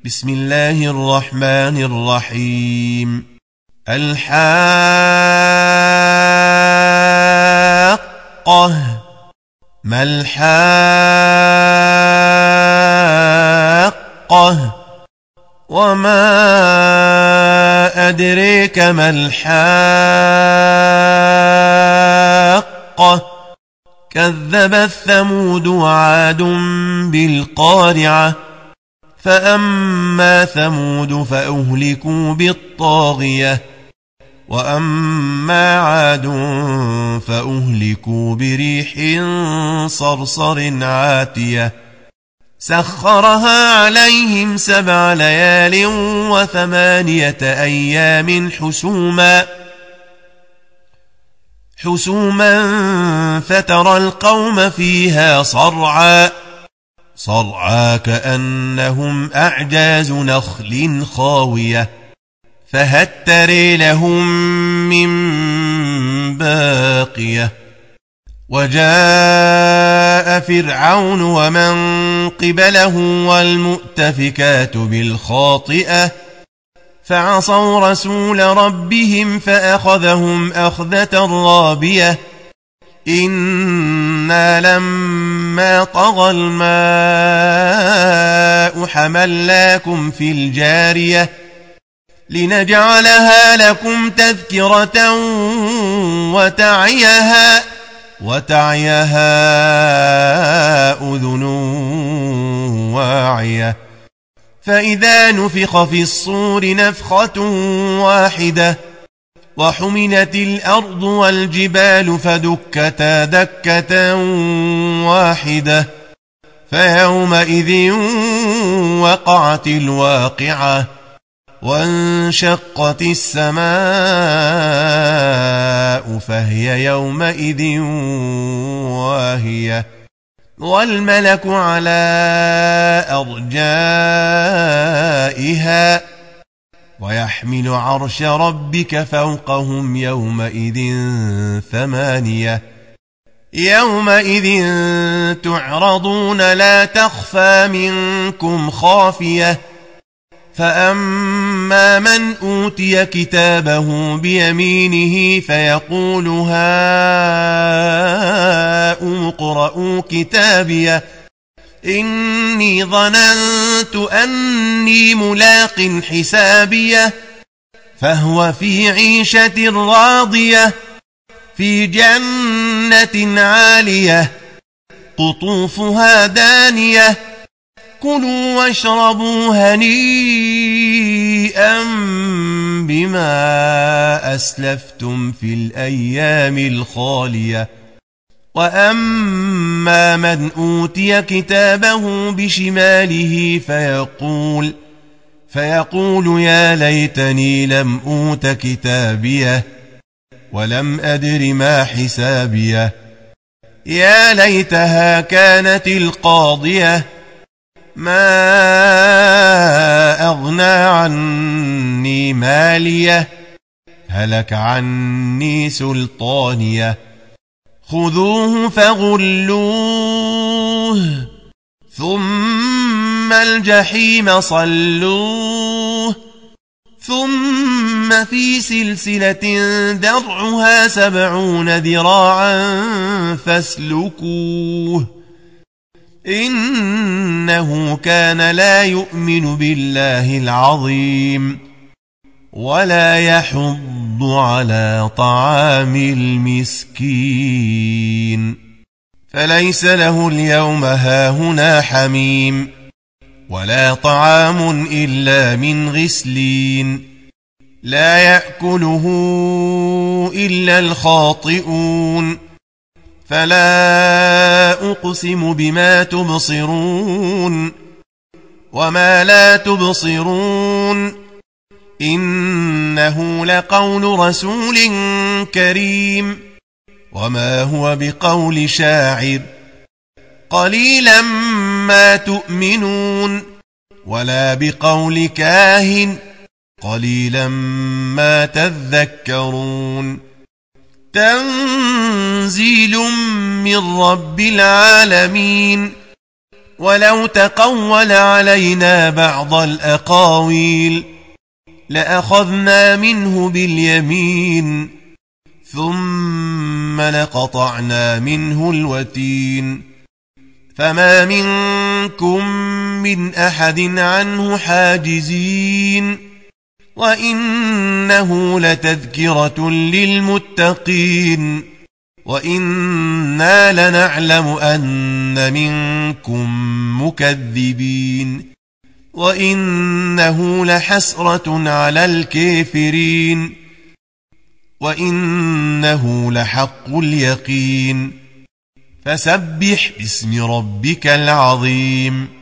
بسم الله الرحمن الرحيم. الحاقة. ما الحاقة؟ وما أدريك ما الحاقة؟ كذبت ثمود وعاد بالقارعة. فأما ثمود فأهلكوا بالطاغية، وأما عاد فأهلكوا بريح صرصر عاتية سخرها عليهم 7 ليال و8 أيام حسوما فترى القوم فيها صرعى كأنهم أعجاز نخل خاوية فهل ترى لهم من باقية. وجاء فرعون ومن قبله والمؤتفكات بالخاطئة فعصوا رسول ربهم فأخذهم أخذة رابية. إنا لما طغى الماء حملناكم في الجارية لنجعلها لكم تذكرة وتعيها أذن واعية. فإذا نفخ في الصور نفخة واحدة وحملت الأرض والجبال فدكتا دكة واحدة فيومئذ وقعت الواقعة وانشقت السماء فهي يومئذ واهية والملك على أرجائها ويحمل عرش ربك فوقهم يومئذ 8 يومئذ تعرضون لا تخفى منكم خافية. فأما من أوتي كتابه بيمينه فيقول هاؤم اقرءوا كتابيه إني ظننت أني ملاق حسابيه. فهو في عيشة راضية في جنة عالية قطوفها دانية كلوا واشربوا هنيئا بما أسلفتم في الأيام الخالية. وأما من أوتي كتابه بشماله فيقول يا ليتني لم أوت كتابيه ولم أدر ما حسابيه. يا ليتها كانت القاضية ما أغنى عني ماليه هلك عني سلطانيه. خذوه فغلوه ثم الجحيم صلوه ثم في سلسلة درعها 70 ذراعا فاسلكوه إنه كان لا يؤمن بالله العظيم ولا يحض على طعام المسكين. فليس له اليوم هاهنا حميم ولا طعام إلا من غسلين لا يأكله إلا الخاطئون. فلا أقسم بما تبصرون وما لا تبصرون إنه لقول رسول كريم وما هو بقول شاعر قليلا ما تؤمنون ولا بقول كاهن قليلا ما تذكرون. تنزيل من رب العالمين ولو تقول علينا بعض الأقاويل لأخذنا منه باليمين ثم لقطعنا منه الوتين فما منكم من أحد عنه حاجزين وإنه لتذكرة للمتقين وإنا لنعلم أن منكم مكذبين وإنه لحسرة على الكافرين وإنه لحق اليقين فسبح باسم ربك العظيم